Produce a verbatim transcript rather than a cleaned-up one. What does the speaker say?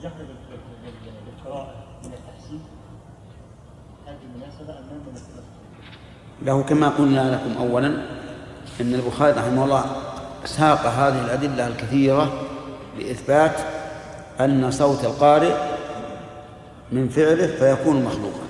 الجهر بالقراءة من التحسين هذه المناسبة أم مناسبة له؟ كما قلنا لكم أولا أن البخاري رحمه الله ساق هذه الأدلة الكثيرة لإثبات أن صوت القارئ من فعله فيكون مخلوقا.